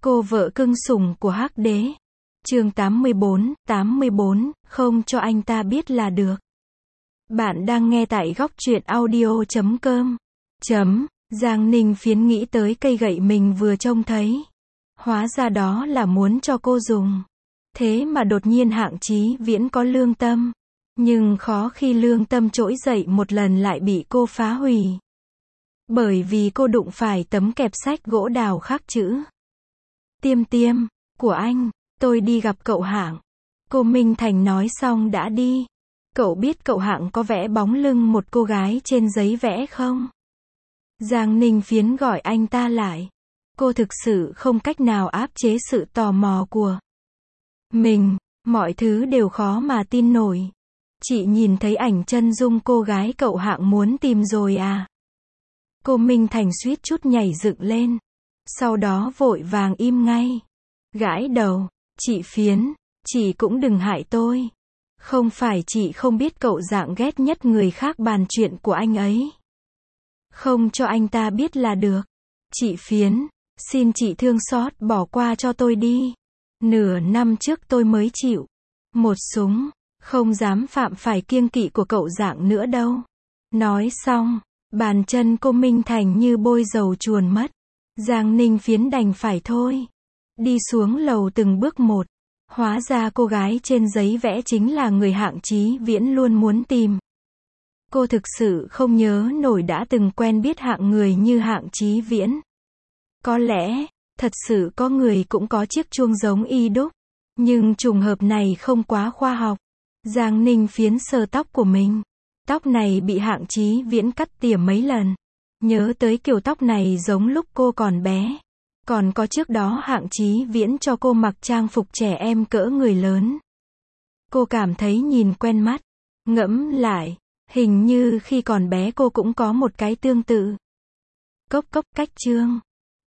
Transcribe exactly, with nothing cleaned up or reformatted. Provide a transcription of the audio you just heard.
Cô vợ cưng sủng của Hắc Đế. Chương tám mươi bốn, tám mươi bốn, không cho anh ta biết là được. Bạn đang nghe tại góc truyện audio chấm com. Chấm, Giang Ninh Phiến nghĩ tới cây gậy mình vừa trông thấy. Hóa ra đó là muốn cho cô dùng. Thế mà đột nhiên Hạng Chí Viễn có lương tâm. Nhưng khó khi lương tâm trỗi dậy một lần lại bị cô phá hủy. Bởi vì cô đụng phải tấm kẹp sách gỗ đào khắc chữ. Tiêm tiêm, của anh, tôi đi gặp cậu Hạng. Cô Minh Thành nói xong đã đi. Cậu biết cậu Hạng có vẽ bóng lưng một cô gái trên giấy vẽ không? Giang Ninh Phiến gọi anh ta lại. Cô thực sự không cách nào áp chế sự tò mò của mình. Mọi thứ đều khó mà tin nổi. Chị nhìn thấy ảnh chân dung cô gái cậu Hạng muốn tìm rồi à? Cô Minh Thành suýt chút nhảy dựng lên. Sau đó vội vàng im ngay. Gãi đầu. Chị Phiến, chị cũng đừng hại tôi. Không phải chị không biết cậu Dạng ghét nhất người khác bàn chuyện của anh ấy. Không cho anh ta biết là được. Chị Phiến, xin chị thương xót bỏ qua cho tôi đi. Nửa năm trước tôi mới chịu một súng, không dám phạm phải kiêng kỵ của cậu Dạng nữa đâu. Nói xong, bàn chân cô Minh Thành như bôi dầu chuồn mất. Giang Ninh Phiến đành phải thôi. Đi xuống lầu từng bước một. Hóa ra cô gái trên giấy vẽ chính là người Hạng Chí Viễn luôn muốn tìm. Cô thực sự không nhớ nổi đã từng quen biết hạng người như Hạng Chí Viễn. Có lẽ, thật sự có người cũng có chiếc chuông giống y đúc. Nhưng trùng hợp này không quá khoa học. Giang Ninh Phiến sờ tóc của mình. Tóc này bị Hạng Chí Viễn cắt tỉa mấy lần. Nhớ tới kiểu tóc này giống lúc cô còn bé. Còn có trước đó Hạng Chí Viễn cho cô mặc trang phục trẻ em cỡ người lớn. Cô cảm thấy nhìn quen mắt. Ngẫm lại, hình như khi còn bé cô cũng có một cái tương tự. Cốc cốc cách chương.